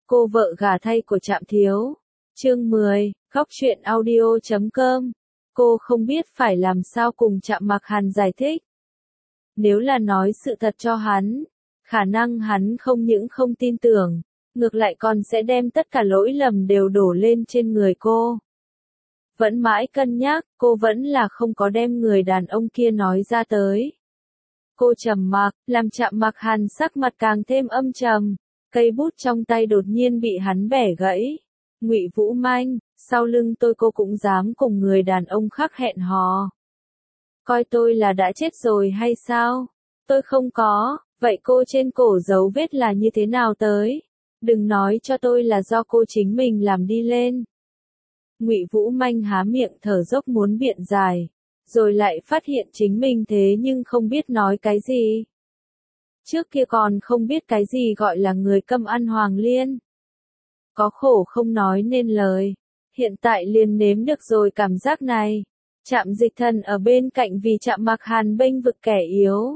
Cô vợ gả thay của Trạm Thiếu. Chương 10, Góc truyện audio.com. Cô không biết phải làm sao cùng Trạm Mặc Hàn giải thích. Nếu là nói sự thật cho hắn, khả năng hắn không những không tin tưởng, ngược lại còn sẽ đem tất cả lỗi lầm đều đổ lên trên người cô. Vẫn mãi cân nhắc, cô vẫn là không có đem người đàn ông kia nói ra tới. Cô trầm mặc, làm Trạm Mặc Hàn sắc mặt càng thêm âm trầm. Cây bút trong tay đột nhiên bị hắn bẻ gãy. Ngụy Vũ Manh, sau lưng tôi cô cũng dám cùng người đàn ông khác hẹn hò. Coi tôi là đã chết rồi hay sao? Tôi không có, vậy cô trên cổ dấu vết là như thế nào tới? Đừng nói cho tôi là do cô chính mình làm đi lên. Ngụy Vũ Manh há miệng thở dốc muốn biện giải, rồi lại phát hiện chính mình thế nhưng không biết nói cái gì. Trước kia còn không biết cái gì gọi là người câm ăn hoàng liên. Có khổ không nói nên lời. Hiện tại liền nếm được rồi cảm giác này. Trạm Dịch Thần ở bên cạnh vì Trạm Mặc Hàn bênh vực kẻ yếu.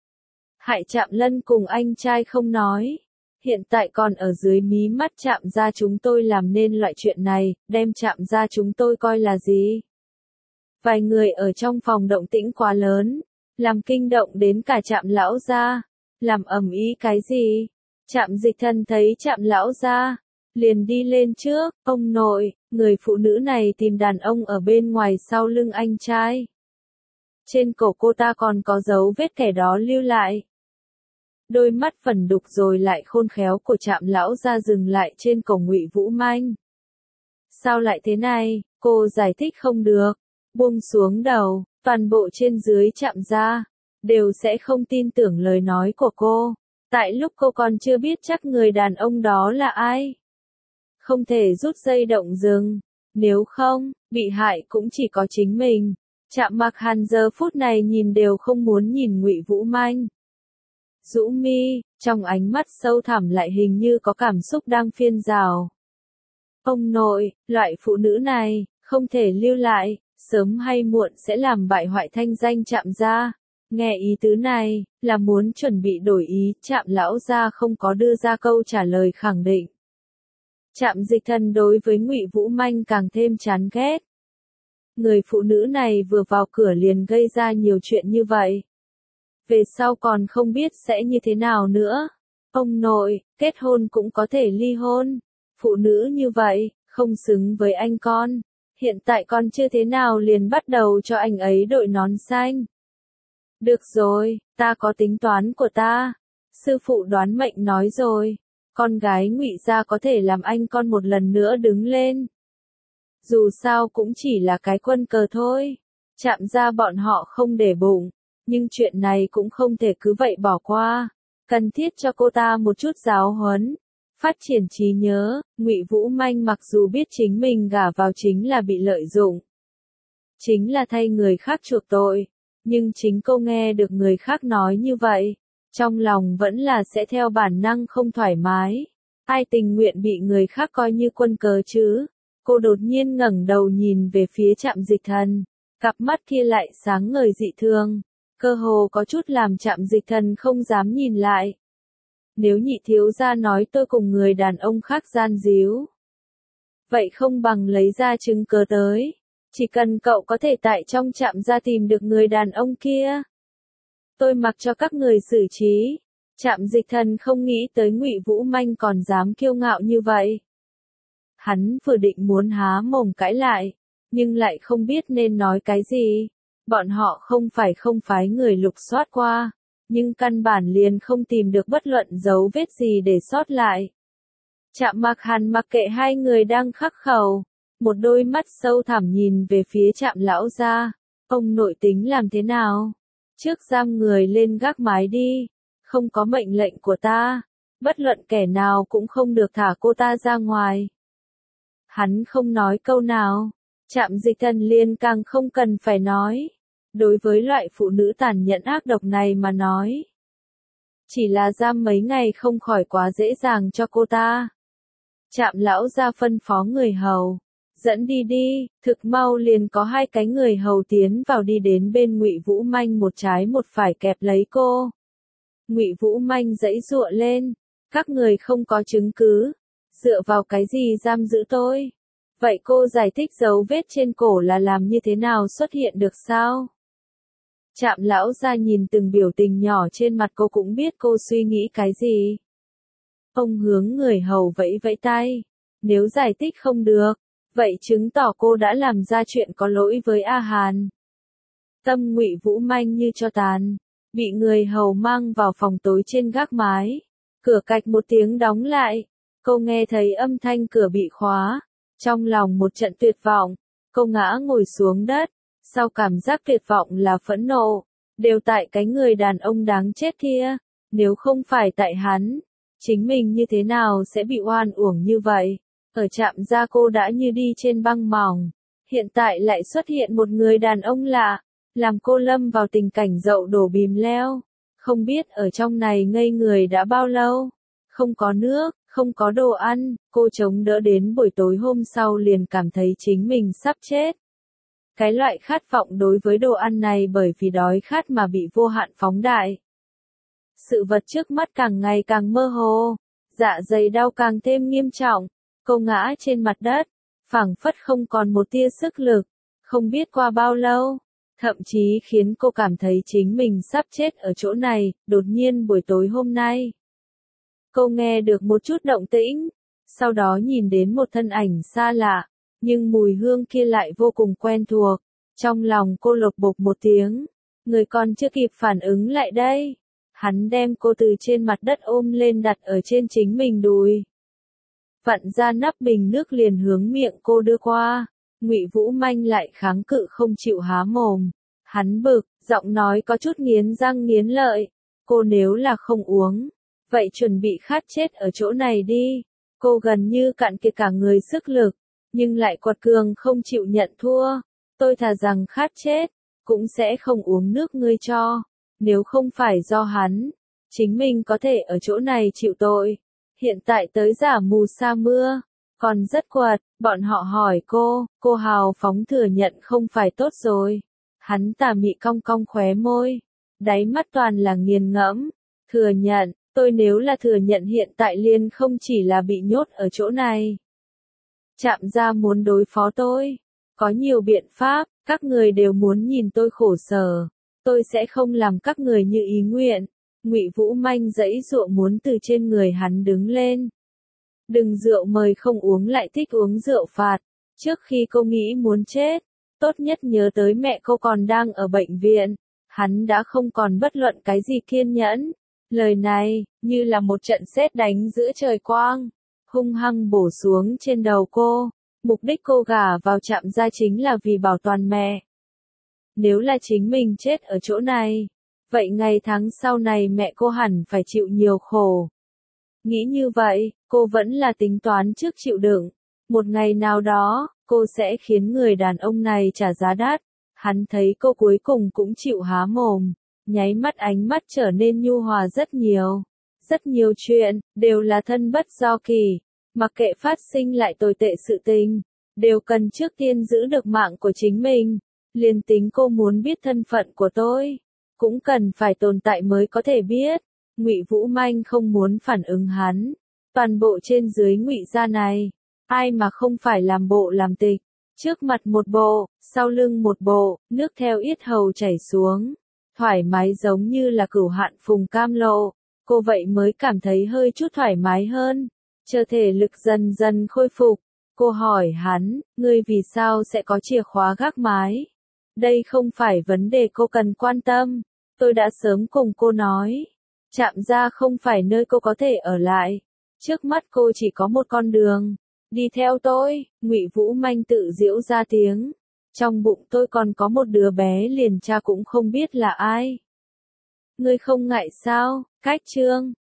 Hại Trạm Lân cùng anh trai không nói. Hiện tại còn ở dưới mí mắt Trạm gia chúng tôi làm nên loại chuyện này, đem Trạm gia chúng tôi coi là gì? Vài người ở trong phòng động tĩnh quá lớn, làm kinh động đến cả Trạm lão gia. Làm ầm ĩ cái gì? Trạm Dịch Thần thấy Trạm lão gia, liền đi lên trước, ông nội, người phụ nữ này tìm đàn ông ở bên ngoài sau lưng anh trai. Trên cổ cô ta còn có dấu vết kẻ đó lưu lại. Đôi mắt phần đục rồi lại khôn khéo của Trạm lão gia dừng lại trên cổ Ngụy Vũ Manh. Sao lại thế này? Cô giải thích không được, buông xuống đầu, toàn bộ trên dưới Trạm gia đều sẽ không tin tưởng lời nói của cô. Tại lúc cô còn chưa biết chắc người đàn ông đó là ai. Không thể rút dây động rừng. Nếu không, bị hại cũng chỉ có chính mình. Trạm Mặc Hàn giờ phút này nhìn đều không muốn nhìn Ngụy Vũ Manh. Rũ mi, trong ánh mắt sâu thẳm lại hình như có cảm xúc đang phiên dào. Ông nội, loại phụ nữ này, không thể lưu lại, sớm hay muộn sẽ làm bại hoại thanh danh Trạm gia. Nghe ý tứ này, là muốn chuẩn bị đổi ý, Trạm lão gia không có đưa ra câu trả lời khẳng định. Trạm Dịch Thần đối với Ngụy Vũ Manh càng thêm chán ghét. Người phụ nữ này vừa vào cửa liền gây ra nhiều chuyện như vậy. Về sau còn không biết sẽ như thế nào nữa. Ông nội, kết hôn cũng có thể ly hôn. Phụ nữ như vậy, không xứng với anh con. Hiện tại con chưa thế nào liền bắt đầu cho anh ấy đội nón xanh. Được rồi, ta có tính toán của ta. Sư phụ đoán mệnh nói rồi, con gái Ngụy gia có thể làm anh con một lần nữa đứng lên. Dù sao cũng chỉ là cái quân cờ thôi. Trạm gia bọn họ không để bụng, nhưng chuyện này cũng không thể cứ vậy bỏ qua. Cần thiết cho cô ta một chút giáo huấn, phát triển trí nhớ. Ngụy Vũ Manh mặc dù biết chính mình gả vào chính là bị lợi dụng, chính là thay người khác chuộc tội. Nhưng chính cô nghe được người khác nói như vậy, trong lòng vẫn là sẽ theo bản năng không thoải mái. Ai tình nguyện bị người khác coi như quân cờ chứ? Cô đột nhiên ngẩng đầu nhìn về phía Trạm Dịch Thần, cặp mắt kia lại sáng ngời dị thường, cơ hồ có chút làm Trạm Dịch Thần không dám nhìn lại. Nếu Nhị thiếu gia nói tôi cùng người đàn ông khác gian díu, vậy không bằng lấy ra chứng cớ tới. Chỉ cần cậu có thể tại trong Trạm gia tìm được người đàn ông kia, tôi mặc cho các người xử trí. Trạm Dịch Thần không nghĩ tới Ngụy Vũ Manh còn dám kiêu ngạo như vậy. Hắn vừa định muốn há mồm cãi lại, nhưng lại không biết nên nói cái gì. Bọn họ không phải không phái người lục soát qua, nhưng căn bản liền không tìm được bất luận dấu vết gì để sót lại. Trạm Mặc Hàn mặc kệ hai người đang khắc khẩu, một đôi mắt sâu thẳm nhìn về phía Trạm lão gia. Ông nội tính làm thế nào? Trước giam người lên gác mái đi. Không có mệnh lệnh của ta, bất luận kẻ nào cũng không được thả cô ta ra ngoài. Hắn không nói câu nào, Trạm Dịch Thần liền càng không cần phải nói. Đối với loại phụ nữ tàn nhẫn ác độc này mà nói, chỉ là giam mấy ngày không khỏi quá dễ dàng cho cô ta. Trạm lão gia phân phó người hầu, dẫn đi đi. Thực mau liền có hai cái người hầu tiến vào đi đến bên Ngụy Vũ Manh một trái một phải kẹp lấy cô. Ngụy Vũ Manh giãy giụa lên, các người không có chứng cứ, Dựa vào cái gì giam giữ tôi? Vậy cô giải thích dấu vết trên cổ là làm như thế nào xuất hiện được sao? Trạm lão gia nhìn từng biểu tình nhỏ trên mặt cô cũng biết cô suy nghĩ cái gì. Ông hướng người hầu vẫy vẫy tay. Nếu giải thích không được, vậy chứng tỏ cô đã làm ra chuyện có lỗi với A Hàn. Tâm Ngụy Vũ Manh như cho tàn, bị người hầu mang vào phòng tối trên gác mái. Cửa cạch một tiếng đóng lại. Cô nghe thấy âm thanh cửa bị khóa. Trong lòng một trận tuyệt vọng, cô ngã ngồi xuống đất. Sau cảm giác tuyệt vọng là phẫn nộ, đều tại cái người đàn ông đáng chết kia. Nếu không phải tại hắn, chính mình như thế nào sẽ bị oan uổng như vậy? Ở Trạm gia cô đã như đi trên băng mỏng, hiện tại lại xuất hiện một người đàn ông lạ, làm cô lâm vào tình cảnh dậu đổ bìm leo. Không biết ở trong này ngây người đã bao lâu, không có nước, không có đồ ăn, cô chống đỡ đến buổi tối hôm sau liền cảm thấy chính mình sắp chết. Cái loại khát vọng đối với đồ ăn này bởi vì đói khát mà bị vô hạn phóng đại. Sự vật trước mắt càng ngày càng mơ hồ, dạ dày đau càng thêm nghiêm trọng, cô ngã trên mặt đất, phảng phất không còn một tia sức lực, không biết qua bao lâu, thậm chí khiến cô cảm thấy chính mình sắp chết ở chỗ này. Đột nhiên buổi tối hôm nay, cô nghe được một chút động tĩnh, sau đó nhìn đến một thân ảnh xa lạ, nhưng mùi hương kia lại vô cùng quen thuộc. Trong lòng cô lột bột một tiếng, người còn chưa kịp phản ứng lại đây. Hắn đem cô từ trên mặt đất ôm lên đặt ở trên chính mình đùi. Vặn ra nắp bình nước liền hướng miệng cô đưa qua. Ngụy Vũ Manh lại kháng cự không chịu há mồm. Hắn bực, giọng nói có chút nghiến răng nghiến lợi. Cô nếu là không uống, vậy chuẩn bị khát chết ở chỗ này đi. Cô gần như cạn kiệt cả người sức lực, nhưng lại quật cường không chịu nhận thua. Tôi thà rằng khát chết, cũng sẽ không uống nước ngươi cho. Nếu không phải do hắn, chính mình có thể ở chỗ này chịu tội. Hiện tại tới giả mù sa mưa, còn rất quật. Bọn họ hỏi cô hào phóng thừa nhận không phải tốt rồi. Hắn tà mị cong cong khóe môi, đáy mắt toàn là nghiền ngẫm. Thừa nhận, tôi nếu là thừa nhận hiện tại liền không chỉ là bị nhốt ở chỗ này. Trạm gia muốn đối phó tôi, có nhiều biện pháp, các người đều muốn nhìn tôi khổ sở. Tôi sẽ không làm các người như ý nguyện. Ngụy Vũ Manh giãy giụa muốn từ trên người hắn đứng lên. Đừng rượu mời không uống lại thích uống rượu phạt. Trước khi cô nghĩ muốn chết, tốt nhất nhớ tới mẹ cô còn đang ở bệnh viện. Hắn đã không còn bất luận cái gì kiên nhẫn. Lời này, như là một trận sét đánh giữa trời quang, hung hăng bổ xuống trên đầu cô. Mục đích cô gả vào Trạm gia chính là vì bảo toàn mẹ. Nếu là chính mình chết ở chỗ này, vậy ngày tháng sau này mẹ cô hẳn phải chịu nhiều khổ. Nghĩ như vậy, cô vẫn là tính toán trước chịu đựng. Một ngày nào đó, cô sẽ khiến người đàn ông này trả giá đắt. Hắn thấy cô cuối cùng cũng chịu há mồm, nháy mắt ánh mắt trở nên nhu hòa rất nhiều. Rất nhiều chuyện, đều là thân bất do kỳ. Mặc kệ phát sinh lại tồi tệ sự tình, đều cần trước tiên giữ được mạng của chính mình. Liền tính cô muốn biết thân phận của tôi, cũng cần phải tồn tại mới có thể biết. Ngụy Vũ Manh không muốn phản ứng hắn. Toàn bộ trên dưới Ngụy gia này, ai mà không phải làm bộ làm tịch. Trước mặt một bộ, sau lưng một bộ, nước theo yết hầu chảy xuống. Thoải mái giống như là cửu hạn phùng cam lộ. Cô vậy mới cảm thấy hơi chút thoải mái hơn. Chờ thể lực dần dần khôi phục. Cô hỏi hắn, ngươi vì sao sẽ có chìa khóa gác mái? Đây không phải vấn đề cô cần quan tâm. Tôi đã sớm cùng cô nói. Trạm gia không phải nơi cô có thể ở lại. Trước mắt cô chỉ có một con đường. Đi theo tôi. Ngụy Vũ Manh tự giễu ra tiếng. Trong bụng tôi còn có một đứa bé liền cha cũng không biết là ai. Ngươi không ngại sao? Cách chương